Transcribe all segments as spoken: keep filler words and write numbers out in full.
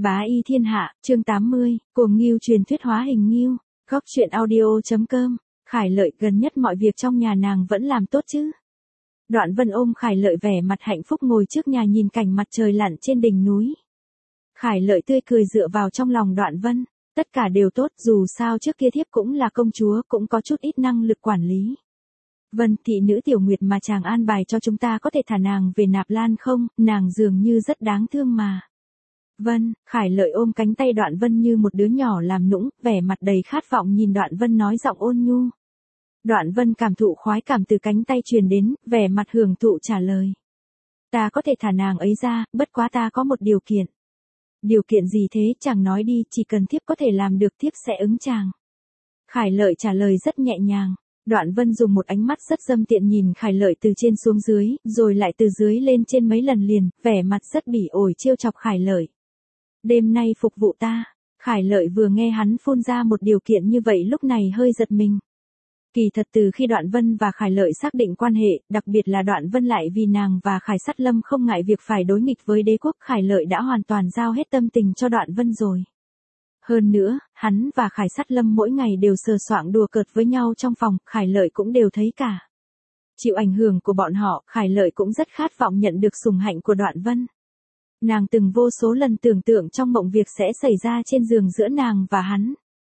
Bá y thiên hạ, chương tám mươi, cuồng ngưu truyền thuyết hóa hình ngưu, góc truyện audio.com, Khải Lợi gần nhất mọi việc trong nhà nàng vẫn làm tốt chứ. Đoạn Vân ôm Khải Lợi vẻ mặt hạnh phúc ngồi trước nhà nhìn cảnh mặt trời lặn trên đỉnh núi. Khải Lợi tươi cười dựa vào trong lòng Đoạn Vân, tất cả đều tốt, dù sao trước kia thiếp cũng là công chúa, cũng có chút ít năng lực quản lý. Vân, thị nữ Tiểu Nguyệt mà chàng an bài cho chúng ta có thể thả nàng về Nạp Lan không, nàng dường như rất đáng thương mà. Vân, Khải Lợi ôm cánh tay Đoạn Vân như một đứa nhỏ làm nũng, vẻ mặt đầy khát vọng nhìn Đoạn Vân nói giọng ôn nhu. Đoạn Vân cảm thụ khoái cảm từ cánh tay truyền đến, vẻ mặt hưởng thụ trả lời. Ta có thể thả nàng ấy ra, bất quá ta có một điều kiện. Điều kiện gì thế, chàng nói đi, chỉ cần thiếp có thể làm được thiếp sẽ ứng chàng. Khải Lợi trả lời rất nhẹ nhàng. Đoạn Vân dùng một ánh mắt rất dâm tiện nhìn Khải Lợi từ trên xuống dưới, rồi lại từ dưới lên trên mấy lần liền, vẻ mặt rất bỉ ổi trêu chọc Khải Lợi. Đêm nay phục vụ ta. Khải Lợi vừa nghe hắn phun ra một điều kiện như vậy lúc này hơi giật mình. Kỳ thật từ khi Đoạn Vân và Khải Lợi xác định quan hệ, đặc biệt là Đoạn Vân lại vì nàng và Khải Sát Lâm không ngại việc phải đối nghịch với đế quốc, Khải Lợi đã hoàn toàn giao hết tâm tình cho Đoạn Vân rồi. Hơn nữa, hắn và Khải Sát Lâm mỗi ngày đều sờ soạng đùa cợt với nhau trong phòng, Khải Lợi cũng đều thấy cả. Chịu ảnh hưởng của bọn họ, Khải Lợi cũng rất khát vọng nhận được sủng hạnh của Đoạn Vân. Nàng từng vô số lần tưởng tượng trong mộng việc sẽ xảy ra trên giường giữa nàng và hắn.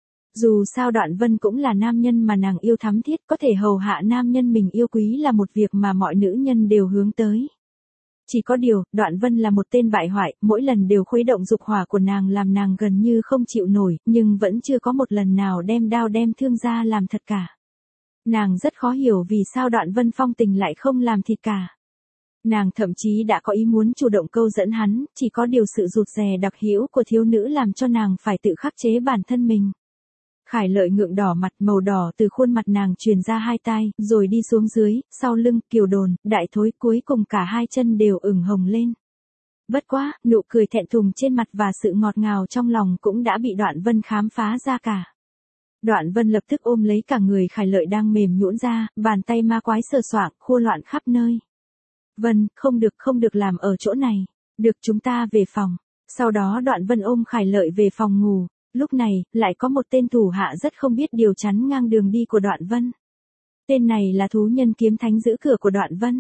Dù sao Đoạn Vân cũng là nam nhân mà nàng yêu thắm thiết, có thể hầu hạ nam nhân mình yêu quý là một việc mà mọi nữ nhân đều hướng tới. Chỉ có điều, Đoạn Vân là một tên bại hoại, mỗi lần đều khuấy động dục hỏa của nàng làm nàng gần như không chịu nổi, nhưng vẫn chưa có một lần nào đem đao đem thương ra làm thật cả. Nàng rất khó hiểu vì sao Đoạn Vân phong tình lại không làm thịt cả. Nàng thậm chí đã có ý muốn chủ động câu dẫn hắn, chỉ có điều sự rụt rè đặc hữu của thiếu nữ làm cho nàng phải tự khắc chế bản thân mình. Khải Lợi ngượng đỏ mặt, màu đỏ từ khuôn mặt nàng truyền ra hai tai, rồi đi xuống dưới, sau lưng, kiều đồn, đại thối, cuối cùng cả hai chân đều ửng hồng lên. Bất quá, nụ cười thẹn thùng trên mặt và sự ngọt ngào trong lòng cũng đã bị Đoạn Vân khám phá ra cả. Đoạn Vân lập tức ôm lấy cả người Khải Lợi đang mềm nhũn ra, bàn tay ma quái sờ soạng, khua loạn khắp nơi. Vân, không được, không được làm ở chỗ này. Được, chúng ta về phòng. Sau đó Đoạn Vân ôm Khải Lợi về phòng ngủ. Lúc này, lại có một tên thủ hạ rất không biết điều chắn ngang đường đi của Đoạn Vân. Tên này là thú nhân kiếm thánh giữ cửa của Đoạn Vân.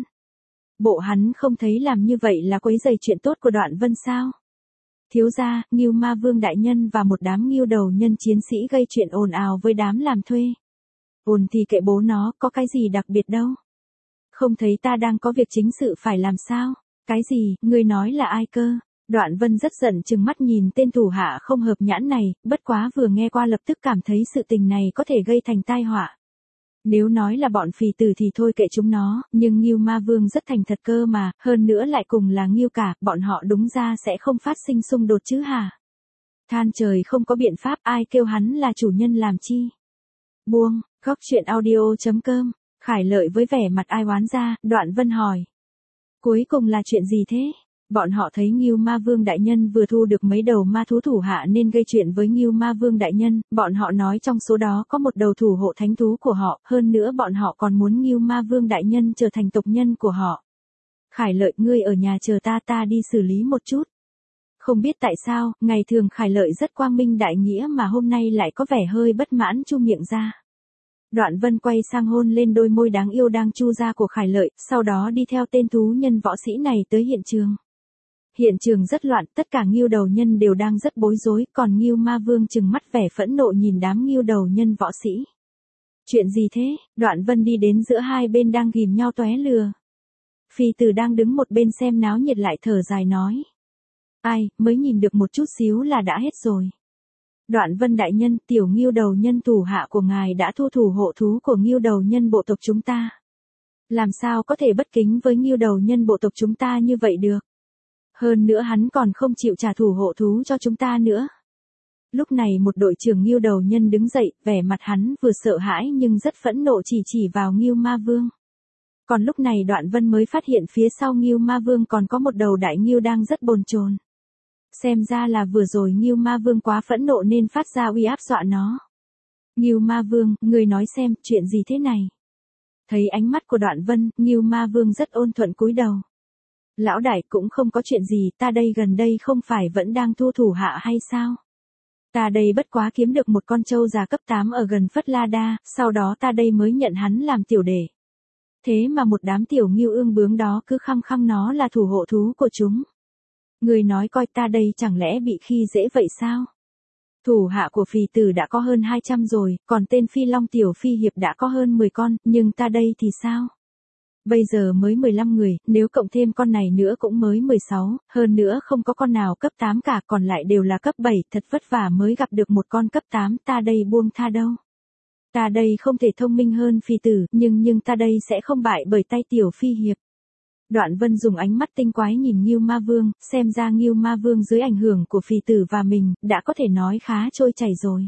Bộ hắn không thấy làm như vậy là quấy rầy chuyện tốt của Đoạn Vân sao? Thiếu gia, Ngưu Ma Vương đại nhân và một đám ngưu đầu nhân chiến sĩ gây chuyện ồn ào với đám làm thuê. Ồn thì kệ bố nó, có cái gì đặc biệt đâu. Không thấy ta đang có việc chính sự phải làm sao? Cái gì, ngươi nói là ai cơ? Đoạn Vân rất giận chừng mắt nhìn tên thủ hạ không hợp nhãn này, bất quá vừa nghe qua lập tức cảm thấy sự tình này có thể gây thành tai họa. Nếu nói là bọn phì tử thì thôi kệ chúng nó, nhưng Ngưu Ma Vương rất thành thật cơ mà, hơn nữa lại cùng là ngưu cả, bọn họ đúng ra sẽ không phát sinh xung đột chứ hả? Than trời không có biện pháp, ai kêu hắn là chủ nhân làm chi? Buông, góc truyện audio.com, Khải Lợi với vẻ mặt ai oán ra, Đoạn Vân hỏi. Cuối cùng là chuyện gì thế? Bọn họ thấy Ngưu Ma Vương đại nhân vừa thu được mấy đầu ma thú thủ hạ nên gây chuyện với Ngưu Ma Vương đại nhân, bọn họ nói trong số đó có một đầu thủ hộ thánh thú của họ, hơn nữa bọn họ còn muốn Ngưu Ma Vương đại nhân trở thành tộc nhân của họ. Khải Lợi, ngươi ở nhà chờ ta, ta đi xử lý một chút. Không biết tại sao, ngày thường Khải Lợi rất quang minh đại nghĩa mà hôm nay lại có vẻ hơi bất mãn chu miệng ra. Đoạn Vân quay sang hôn lên đôi môi đáng yêu đang chu ra của Khải Lợi, sau đó đi theo tên thú nhân võ sĩ này tới hiện trường. Hiện trường rất loạn, tất cả ngưu đầu nhân đều đang rất bối rối, còn Ngưu Ma Vương trừng mắt vẻ phẫn nộ nhìn đám ngưu đầu nhân võ sĩ. Chuyện gì thế? Đoạn Vân đi đến giữa hai bên đang ghìm nhau tóe lừa. Phi tử đang đứng một bên xem náo nhiệt lại thở dài nói. Ai, mới nhìn được một chút xíu là đã hết rồi. Đoạn Vân đại nhân, tiểu ngưu đầu nhân thủ hạ của ngài đã thu thủ hộ thú của ngưu đầu nhân bộ tộc chúng ta. Làm sao có thể bất kính với ngưu đầu nhân bộ tộc chúng ta như vậy được? Hơn nữa hắn còn không chịu trả thủ hộ thú cho chúng ta nữa. Lúc này một đội trưởng ngưu đầu nhân đứng dậy, vẻ mặt hắn vừa sợ hãi nhưng rất phẫn nộ chỉ chỉ vào Ngưu Ma Vương. Còn lúc này Đoạn Vân mới phát hiện phía sau Ngưu Ma Vương còn có một đầu đại ngưu đang rất bồn chồn. Xem ra là vừa rồi Ngưu Ma Vương quá phẫn nộ nên phát ra uy áp dọa nó. Ngưu Ma Vương, người nói xem, chuyện gì thế này? Thấy ánh mắt của Đoạn Vân, Ngưu Ma Vương rất ôn thuận cúi đầu. Lão đại cũng không có chuyện gì, ta đây gần đây không phải vẫn đang thu thủ hạ hay sao? Ta đây bất quá kiếm được một con trâu già cấp tám ở gần Phất La Đa, sau đó ta đây mới nhận hắn làm tiểu đệ. Thế mà một đám tiểu ngưu ương bướng đó cứ khăng khăng nó là thủ hộ thú của chúng. Người nói coi ta đây chẳng lẽ bị khi dễ vậy sao? Thủ hạ của phì tử đã có hơn hai trăm rồi, còn tên phi long tiểu phi hiệp đã có hơn mười con, nhưng ta đây thì sao? Bây giờ mới mười lăm người, nếu cộng thêm con này nữa cũng mới mười sáu, hơn nữa không có con nào cấp tám cả, còn lại đều là cấp bảy, thật vất vả mới gặp được một con cấp tám, ta đây buông tha đâu. Ta đây không thể thông minh hơn phi tử, nhưng nhưng ta đây sẽ không bại bởi tay tiểu phi hiệp. Đoạn Vân dùng ánh mắt tinh quái nhìn Ngưu Ma Vương, xem ra Ngưu Ma Vương dưới ảnh hưởng của phì tử và mình, đã có thể nói khá trôi chảy rồi.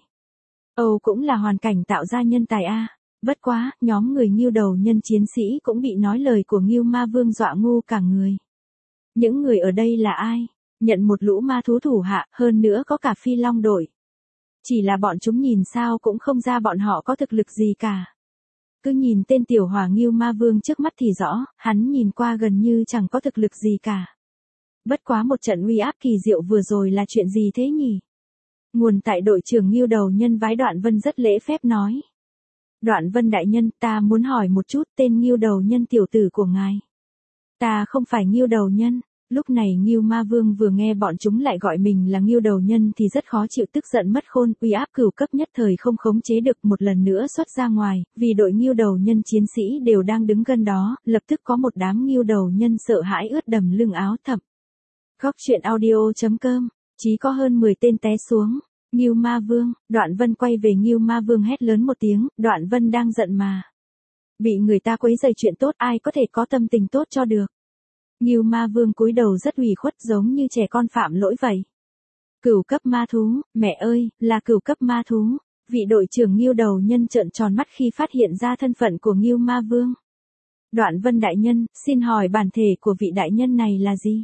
Âu cũng là hoàn cảnh tạo ra nhân tài a. Bất quá, nhóm người Ngưu đầu nhân chiến sĩ cũng bị nói lời của Ngưu Ma Vương dọa ngu cả người. Những người ở đây là ai? Nhận một lũ ma thú thủ hạ, hơn nữa có cả phi long đội. Chỉ là bọn chúng nhìn sao cũng không ra bọn họ có thực lực gì cả. Cứ nhìn tên tiểu hỏa Ngưu Ma Vương trước mắt thì rõ, hắn nhìn qua gần như chẳng có thực lực gì cả. Bất quá một trận uy áp kỳ diệu vừa rồi là chuyện gì thế nhỉ? Nguồn tại đội trưởng Ngưu đầu nhân vái Đoạn Vân rất lễ phép nói. Đoạn Vân đại nhân, ta muốn hỏi một chút tên Ngưu đầu nhân tiểu tử của ngài. Ta không phải Ngưu đầu nhân. Lúc này Ngưu Ma Vương vừa nghe bọn chúng lại gọi mình là Ngưu đầu nhân thì rất khó chịu, tức giận mất khôn, uy áp cửu cấp nhất thời không khống chế được, một lần nữa xuất ra ngoài, vì đội Ngưu đầu nhân chiến sĩ đều đang đứng gần đó, lập tức có một đám Ngưu đầu nhân sợ hãi ướt đầm lưng áo thầm. Góc truyện audio chấm com, chỉ có hơn mười tên té xuống. Ngưu Ma Vương, Đoạn Vân quay về Ngưu Ma Vương hét lớn một tiếng, Đoạn Vân đang giận mà. Bị người ta quấy rầy chuyện tốt ai có thể có tâm tình tốt cho được. Ngưu Ma Vương cúi đầu rất ủy khuất giống như trẻ con phạm lỗi vậy. Cửu cấp ma thú, mẹ ơi, là cửu cấp ma thú. Vị đội trưởng Ngưu đầu nhân trợn tròn mắt khi phát hiện ra thân phận của Ngưu Ma Vương. Đoạn Vân đại nhân, xin hỏi bản thể của vị đại nhân này là gì?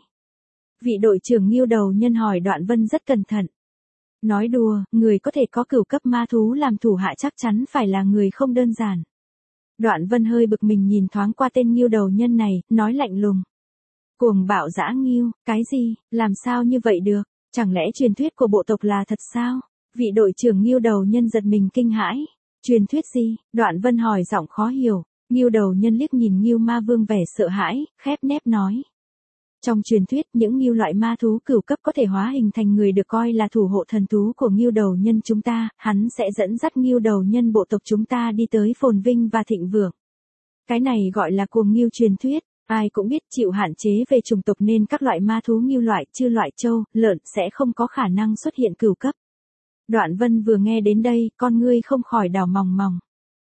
Vị đội trưởng Ngưu đầu nhân hỏi Đoạn Vân rất cẩn thận. Nói đùa, người có thể có cửu cấp ma thú làm thủ hạ chắc chắn phải là người không đơn giản. Đoạn Vân hơi bực mình nhìn thoáng qua tên Ngưu đầu nhân này, nói lạnh lùng. Cuồng bạo dã ngưu, cái gì, làm sao như vậy được, chẳng lẽ truyền thuyết của bộ tộc là thật sao? Vị đội trưởng Ngưu đầu nhân giật mình kinh hãi. Truyền thuyết gì? Đoạn Vân hỏi giọng khó hiểu. Ngưu đầu nhân liếc nhìn Ngưu Ma Vương vẻ sợ hãi, khép nép nói. Trong truyền thuyết, những ngưu loại ma thú cửu cấp có thể hóa hình thành người được coi là thủ hộ thần thú của Ngưu đầu nhân chúng ta, hắn sẽ dẫn dắt Ngưu đầu nhân bộ tộc chúng ta đi tới phồn vinh và thịnh vượng. Cái này gọi là cuồng ngưu truyền thuyết, ai cũng biết chịu hạn chế về chủng tộc nên các loại ma thú ngưu loại, chư loại trâu, lợn sẽ không có khả năng xuất hiện cửu cấp. Đoạn Vân vừa nghe đến đây, con ngươi không khỏi đảo mòng mòng.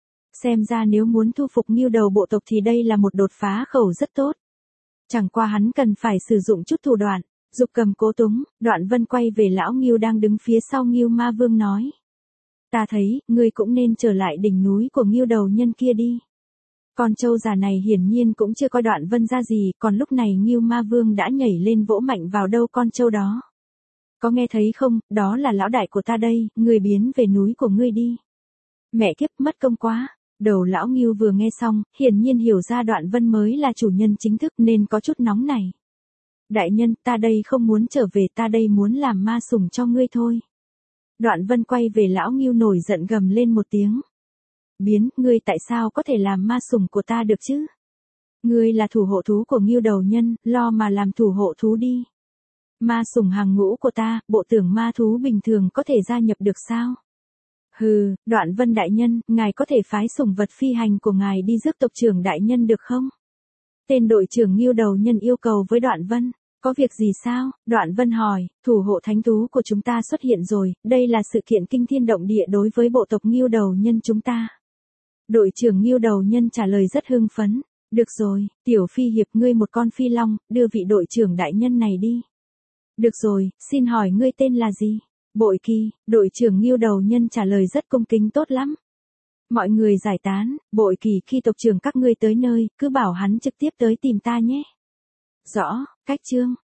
Xem ra nếu muốn thu phục Ngưu đầu bộ tộc thì đây là một đột phá khẩu rất tốt. Chẳng qua hắn cần phải sử dụng chút thủ đoạn, dục cầm cố túng. Đoạn Vân quay về lão Ngưu đang đứng phía sau Ngưu Ma Vương nói. Ta thấy, ngươi cũng nên trở lại đỉnh núi của Ngưu đầu nhân kia đi. Con trâu già này hiển nhiên cũng chưa coi Đoạn Vân ra gì, còn lúc này Ngưu Ma Vương đã nhảy lên vỗ mạnh vào đầu con trâu đó. Có nghe thấy không, đó là lão đại của ta đây, ngươi biến về núi của ngươi đi. Mẹ kiếp, mất công quá. Đầu lão Ngưu vừa nghe xong, hiển nhiên hiểu ra Đoạn Vân mới là chủ nhân chính thức nên có chút nóng này. Đại nhân, ta đây không muốn trở về, ta đây muốn làm ma sủng cho ngươi thôi. Đoạn Vân quay về lão Ngưu nổi giận gầm lên một tiếng. Biến, ngươi tại sao có thể làm ma sủng của ta được chứ? Ngươi là thủ hộ thú của Ngưu đầu nhân, lo mà làm thủ hộ thú đi. Ma sủng hàng ngũ của ta, bộ tưởng ma thú bình thường có thể gia nhập được sao? Hừ, Đoạn Vân đại nhân, ngài có thể phái sủng vật phi hành của ngài đi rước tộc trưởng đại nhân được không? Tên đội trưởng Ngưu đầu nhân yêu cầu với Đoạn Vân. Có việc gì sao? Đoạn Vân hỏi, thủ hộ thánh thú của chúng ta xuất hiện rồi, đây là sự kiện kinh thiên động địa đối với bộ tộc Ngưu đầu nhân chúng ta. Đội trưởng Ngưu đầu nhân trả lời rất hưng phấn. Được rồi, tiểu phi hiệp ngươi một con phi long, đưa vị đội trưởng đại nhân này đi. Được rồi, xin hỏi ngươi tên là gì? Bội Kỳ, đội trưởng Ngưu đầu nhân trả lời rất cung kính tốt lắm. Mọi người giải tán, Bội Kỳ khi tộc trưởng các ngươi tới nơi, cứ bảo hắn trực tiếp tới tìm ta nhé. Rõ, cách chương.